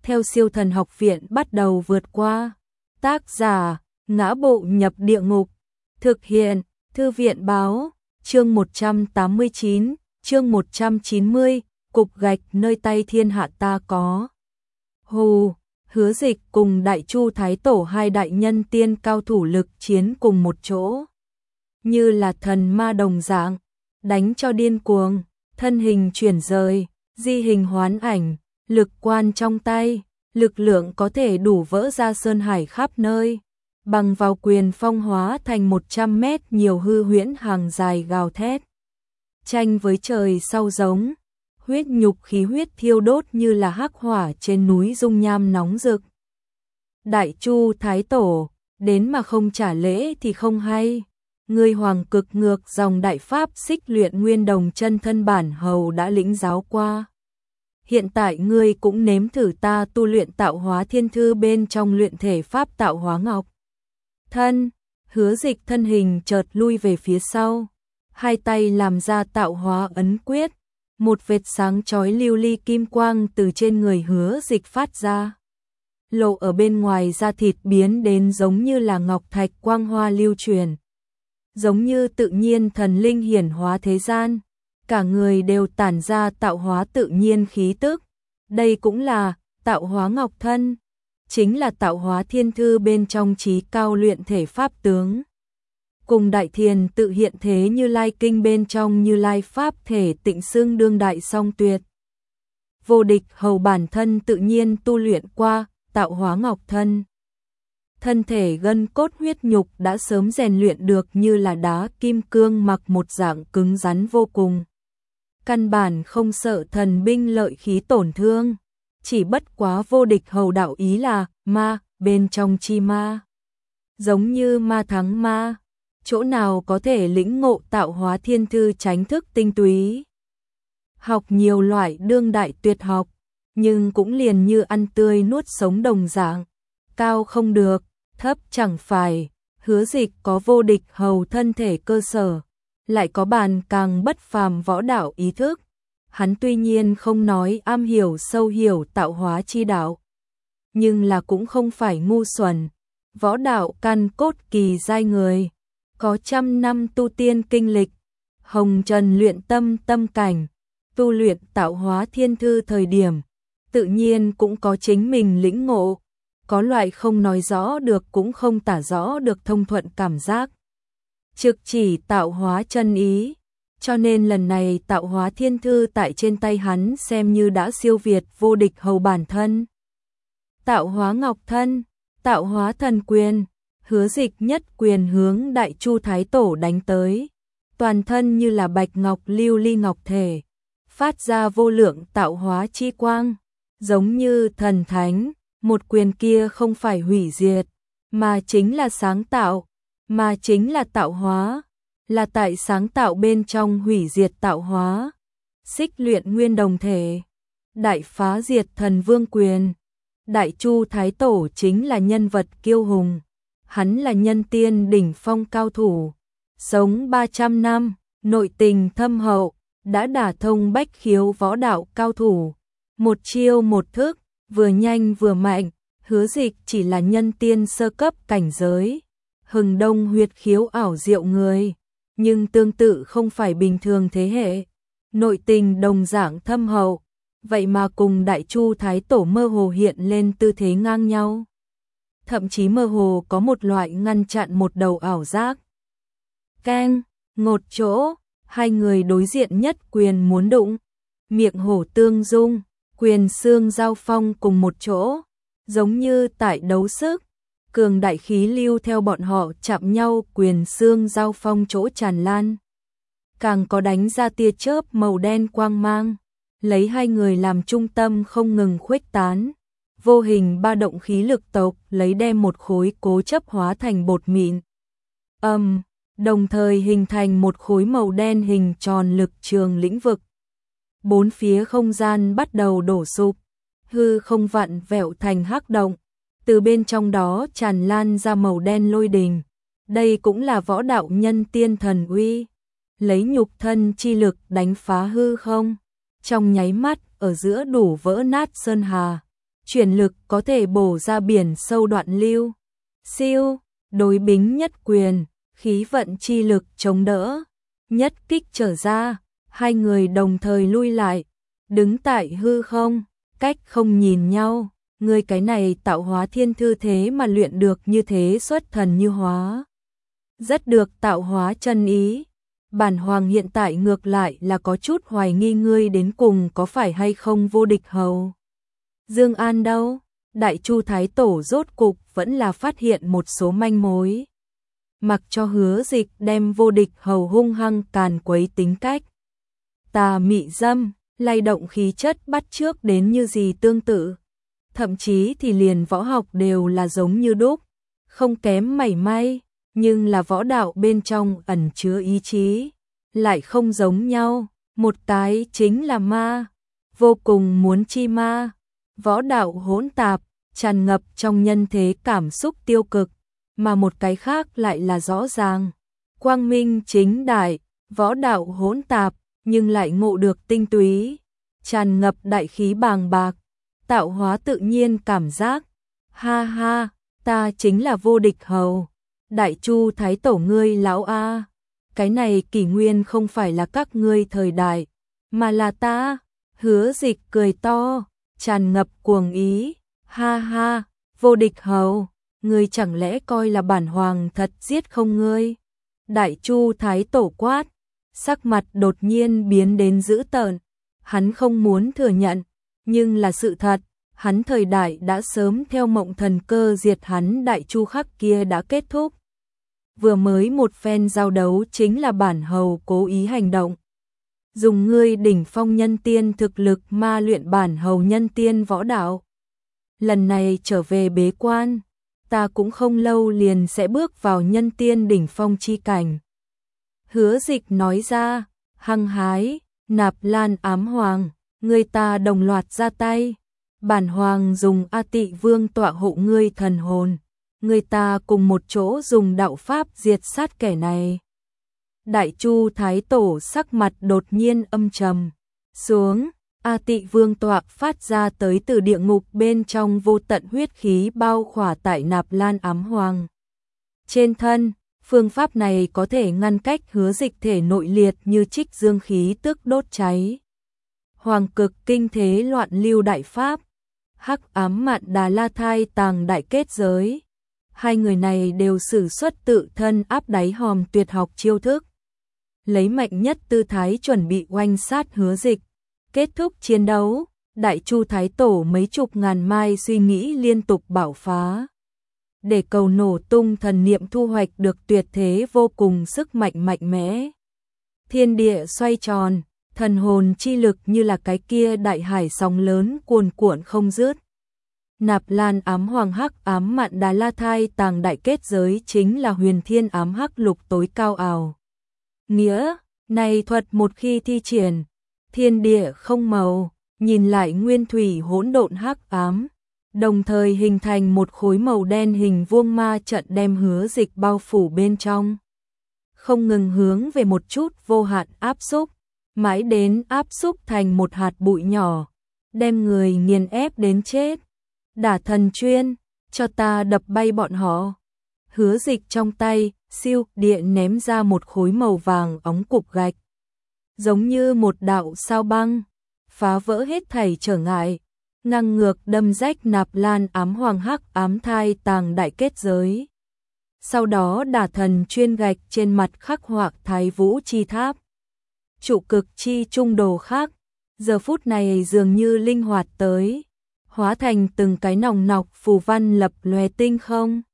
theo Siêu Thần Học Viện bắt đầu vượt qua. Tác giả: Ngã Bộ Nhập Địa Ngục. Thực hiện: Thư viện báo. Chương 189, chương 190, cục gạch nơi tay thiên hạ ta có. Hù, Hứa Dịch cùng Đại Chu Thái Tổ hai đại nhân tiên cao thủ lực chiến cùng một chỗ. Như là thần ma đồng dạng, đánh cho điên cuồng, thân hình chuyển rời, di hình hoán ảnh, lực quan trong tay, lực lượng có thể đủ vỡ ra sơn hải khắp nơi. Bằng vào quyền phong hóa thành 100 mét nhiều hư huyễn hàng dài gào thét. Tranh với trời sau giống, huyết nhục khí huyết thiêu đốt như là hắc hỏa trên núi dung nham nóng rực. Đại Chu Thái Tổ, đến mà không trả lễ thì không hay. Người hoàng cực ngược dòng đại pháp Xích Luyện Nguyên Đồng chân thân bản hầu đã lĩnh giáo qua. Hiện tại ngươi cũng nếm thử ta tu luyện Tạo Hóa Thiên Thư bên trong luyện thể pháp Tạo Hóa Ngọc Thân. Hứa Dịch thân hình chợt lui về phía sau, hai tay làm ra Tạo Hóa ấn quyết, một vệt sáng chói lưu ly kim quang từ trên người Hứa Dịch phát ra. Lộ ở bên ngoài da thịt biến đến giống như là ngọc thạch quang hoa lưu truyền, giống như tự nhiên thần linh hiển hóa thế gian, cả người đều tản ra tạo hóa tự nhiên khí tức. Đây cũng là Tạo Hóa Ngọc Thân, chính là Tạo Hóa Thiên Thư bên trong chí cao luyện thể pháp tướng. Cùng Đại Thiền tự hiện thế Như Lai Kinh bên trong Như Lai Pháp thể tịnh xưng đương đại song tuyệt. Vô Địch Hầu bản thân tự nhiên tu luyện qua Tạo Hóa Ngọc Thân. Thân thể gân cốt huyết nhục đã sớm rèn luyện được như là đá kim cương mặc một dạng cứng rắn vô cùng. Căn bản không sợ thần binh lợi khí tổn thương, chỉ bất quá Vô Địch Hầu đạo ý là ma bên trong chi ma. Giống như ma thắng ma, chỗ nào có thể lĩnh ngộ Tạo Hóa Thiên Thư tránh thức tinh túy. Học nhiều loại đương đại tuyệt học, nhưng cũng liền như ăn tươi nuốt sống đồng dạng, cao không được, thấp chẳng phải. Hứa Dịch có Vô Địch Hầu thân thể cơ sở, lại có bàn càng bất phàm võ đạo ý thức. Hắn tuy nhiên không nói am hiểu sâu hiểu tạo hóa chi đạo, nhưng là cũng không phải ngu xuẩn. Võ đạo căn cốt kỳ giai người, có trăm năm tu tiên kinh lịch, hồng trần luyện tâm tâm cảnh, tu luyện Tạo Hóa Thiên Thư thời điểm, tự nhiên cũng có chính mình lĩnh ngộ, có loại không nói rõ được cũng không tả rõ được thông thuận cảm giác. Trực chỉ tạo hóa chân ý, cho nên lần này Tạo Hóa Thiên Thư tại trên tay hắn xem như đã siêu việt Vô Địch Hầu bản thân. Tạo Hóa Ngọc Thân, Tạo Hóa Thần Quyền. Hứa Dịch nhất quyền hướng Đại Chu Thái Tổ đánh tới, toàn thân như là bạch ngọc lưu ly ngọc thể, phát ra vô lượng tạo hóa chi quang, giống như thần thánh. Một quyền kia không phải hủy diệt, mà chính là sáng tạo, mà chính là tạo hóa, là tại sáng tạo bên trong hủy diệt tạo hóa. Xích Luyện Nguyên Đồng thể, đại phá diệt thần vương quyền. Đại Chu Thái Tổ chính là nhân vật kiêu hùng, hắn là nhân tiên đỉnh phong cao thủ, sống 300 năm, nội tình thâm hậu, đã đả thông bách khiếu võ đạo cao thủ, một chiêu một thức, vừa nhanh vừa mạnh. Hứa Dịch chỉ là nhân tiên sơ cấp cảnh giới, hừng đông huyệt khiếu ảo diệu người, nhưng tương tự không phải bình thường thế hệ, nội tình đồng dạng thâm hậu, vậy mà cùng Đại Chu Thái Tổ mơ hồ hiện lên tư thế ngang nhau, thậm chí mơ hồ có một loại ngăn chặn một đầu ảo giác. Keng, ngột chỗ, hai người đối diện nhất quyền muốn đụng, miệng hổ tương dung, quyền xương giao phong cùng một chỗ, giống như tại đấu sức, cường đại khí lưu theo bọn họ chạm nhau quyền xương giao phong chỗ tràn lan. Càng có đánh ra tia chớp màu đen quang mang, lấy hai người làm trung tâm không ngừng khuếch tán, vô hình ba động khí lực tộc lấy đem một khối cố chấp hóa thành bột mịn. Đồng thời hình thành một khối màu đen hình tròn lực trường lĩnh vực. Bốn phía không gian bắt đầu đổ sụp, hư không vặn vẹo thành hắc động, từ bên trong đó tràn lan ra màu đen lôi đình. Đây cũng là võ đạo nhân tiên thần uy, lấy nhục thân chi lực đánh phá hư không, trong nháy mắt ở giữa đủ vỡ nát sơn hà, chuyển lực có thể bổ ra biển sâu đoạn lưu. Siêu, đối bính nhất quyền, khí vận chi lực chống đỡ, nhất kích trở ra, hai người đồng thời lui lại, đứng tại hư không, cách không nhìn nhau, người cái này tạo hóa thiên thư thế mà luyện được như thế xuất thần như hóa. Rất được tạo hóa chân ý. Bản hoàng hiện tại ngược lại là có chút hoài nghi ngươi đến cùng có phải hay không vô địch hầu. Dương An đâu? Đại Chu Thái Tổ rốt cục vẫn là phát hiện một số manh mối. Mặc cho Hứa Dịch đem vô địch hầu hung hăng càn quấy tính cách. Tà mị dâm, lay động khí chất bắt chước đến như gì tương tự. Thậm chí thì liền võ học đều là giống như đúc, không kém mảy may, nhưng là võ đạo bên trong ẩn chứa ý chí, lại không giống nhau, một cái chính là ma, vô cùng muốn chi ma, võ đạo hỗn tạp, tràn ngập trong nhân thế cảm xúc tiêu cực, mà một cái khác lại là rõ ràng, quang minh chính đại, võ đạo hỗn tạp, nhưng lại ngộ được tinh túy, tràn ngập đại khí bàng bạc, tạo hóa tự nhiên cảm giác. Ha ha, ta chính là vô địch hầu. Đại Chu Thái Tổ ngươi lão a, cái này kỷ nguyên không phải là các ngươi thời đại, mà là ta. Hứa Dịch cười to, tràn ngập cuồng ý. Ha ha, vô địch hầu, ngươi chẳng lẽ coi là bản hoàng thật giết không ngươi? Đại Chu Thái Tổ quát, sắc mặt đột nhiên biến đến dữ tợn. Hắn không muốn thừa nhận, nhưng là sự thật, hắn thời đại đã sớm theo mộng thần cơ diệt hắn Đại Chu khắc kia đã kết thúc. Vừa mới một phen giao đấu chính là bản hầu cố ý hành động. Dùng ngươi đỉnh phong nhân tiên thực lực ma luyện bản hầu nhân tiên võ đạo. Lần này trở về bế quan, ta cũng không lâu liền sẽ bước vào nhân tiên đỉnh phong chi cảnh. Hứa Dịch nói ra, hăng hái, Nạp Lan ám hoàng, người ta đồng loạt ra tay. Bản hoàng dùng A Tị Vương tọa hộ ngươi thần hồn. Người ta cùng một chỗ dùng đạo pháp diệt sát kẻ này. Đại Chu Thái Tổ sắc mặt đột nhiên âm trầm xuống, A Tị Vương tọa phát ra tới từ địa ngục bên trong vô tận huyết khí bao khỏa tại Nạp Lan ám hoàng. Trên thân, phương pháp này có thể ngăn cách Hứa Dịch thể nội liệt như trích dương khí tức đốt cháy. Hoàng cực kinh thế loạn lưu đại pháp, hắc ám mạn đà la thai tàng đại kết giới. Hai người này đều sử xuất tự thân áp đáy hòm tuyệt học chiêu thức. Lấy mạnh nhất tư thái chuẩn bị oanh sát Hứa Dịch. Kết thúc chiến đấu, Đại Chu Thái Tổ mấy chục ngàn mai suy nghĩ liên tục bạo phá. Để cầu nổ tung thần niệm thu hoạch được tuyệt thế vô cùng sức mạnh mạnh mẽ. Thiên địa xoay tròn, thần hồn chi lực như là cái kia đại hải sóng lớn cuồn cuộn không dứt. Nạp Lan ám hoàng hắc ám mạn đà la thai tàng đại kết giới chính là huyền thiên ám hắc lục tối cao ảo. Nghĩa, này thuật một khi thi triển, thiên địa không màu, nhìn lại nguyên thủy hỗn độn hắc ám, đồng thời hình thành một khối màu đen hình vuông ma trận đem Hứa Dịch bao phủ bên trong. Không ngừng hướng về một chút vô hạn áp xúc, mãi đến áp xúc thành một hạt bụi nhỏ, đem người nghiền ép đến chết. Đả thần chuyên, cho ta đập bay bọn họ. Hứa Dịch trong tay, siêu địa ném ra một khối màu vàng óng cục gạch. Giống như một đạo sao băng, phá vỡ hết thảy trở ngại, ngang ngược đâm rách Nạp Lan ám hoàng hắc ám thai tàng đại kết giới. Sau đó đả thần chuyên gạch trên mặt khắc họa Thái Vũ chi tháp. Trụ cực chi trung đồ khác, giờ phút này dường như linh hoạt tới, hóa thành từng cái nòng nọc phù văn lập lòe tinh không.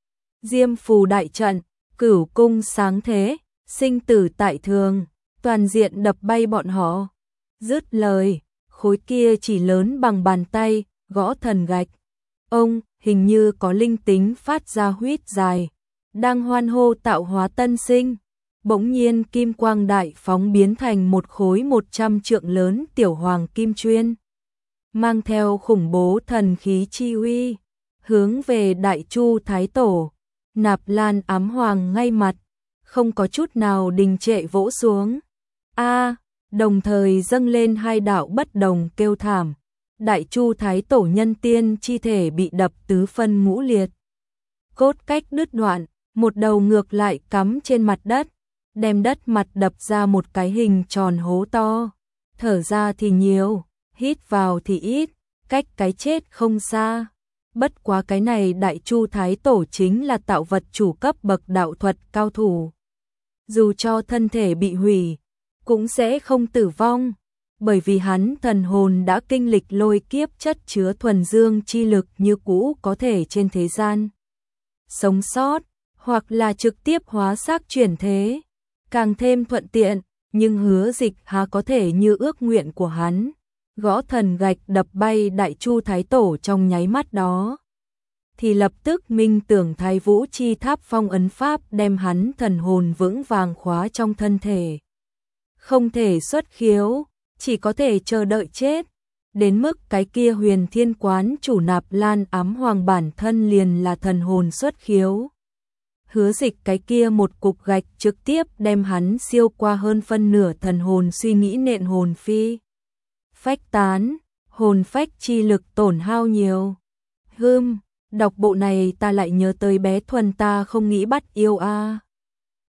Diêm phù đại trận, cửu cung sáng thế, sinh tử tại thường, toàn diện đập bay bọn họ. Dứt lời, khối kia chỉ lớn bằng bàn tay, gõ thần gạch. Ông, hình như có linh tính phát ra huýt dài, đang hoan hô tạo hóa tân sinh. Bỗng nhiên kim quang đại phóng biến thành một khối 100 trượng lớn tiểu hoàng kim chuyên. Mang theo khủng bố thần khí chi uy, hướng về Đại Chu Thái Tổ. Nạp Lan ám hoàng ngay mặt, không có chút nào đình trệ vỗ xuống. Đồng thời dâng lên hai đạo bất đồng kêu thảm. Đại Chu Thái Tổ nhân tiên chi thể bị đập tứ phân ngũ liệt. Cốt cách đứt đoạn, một đầu ngược lại cắm trên mặt đất, đem đất mặt đập ra một cái hình tròn hố to. Thở ra thì nhiều, hít vào thì ít, cách cái chết không xa. Bất quá cái này Đại Chu Thái Tổ chính là tạo vật chủ cấp bậc đạo thuật cao thủ. Dù cho thân thể bị hủy, cũng sẽ không tử vong, bởi vì hắn thần hồn đã kinh lịch lôi kiếp chất chứa thuần dương chi lực như cũ có thể trên thế gian sống sót, hoặc là trực tiếp hóa xác chuyển thế, càng thêm thuận tiện, nhưng Hứa Dịch há có thể như ước nguyện của hắn, gõ thần gạch đập bay Đại Chu Thái Tổ trong nháy mắt đó. Thì lập tức minh tưởng Thái Vũ Chi Tháp phong ấn pháp đem hắn thần hồn vững vàng khóa trong thân thể. Không thể xuất khiếu, chỉ có thể chờ đợi chết. Đến mức cái kia Huyền Thiên Quán chủ Nạp Lan Ám Hoàng bản thân liền là thần hồn xuất khiếu. Hứa Dịch cái kia một cục gạch trực tiếp đem hắn siêu qua hơn phân nửa thần hồn suy nghĩ nện hồn phi. Phách tán, hồn phách chi lực tổn hao nhiều. Đọc bộ này ta lại nhớ tới bé Thuần ta không nghĩ bắt yêu a.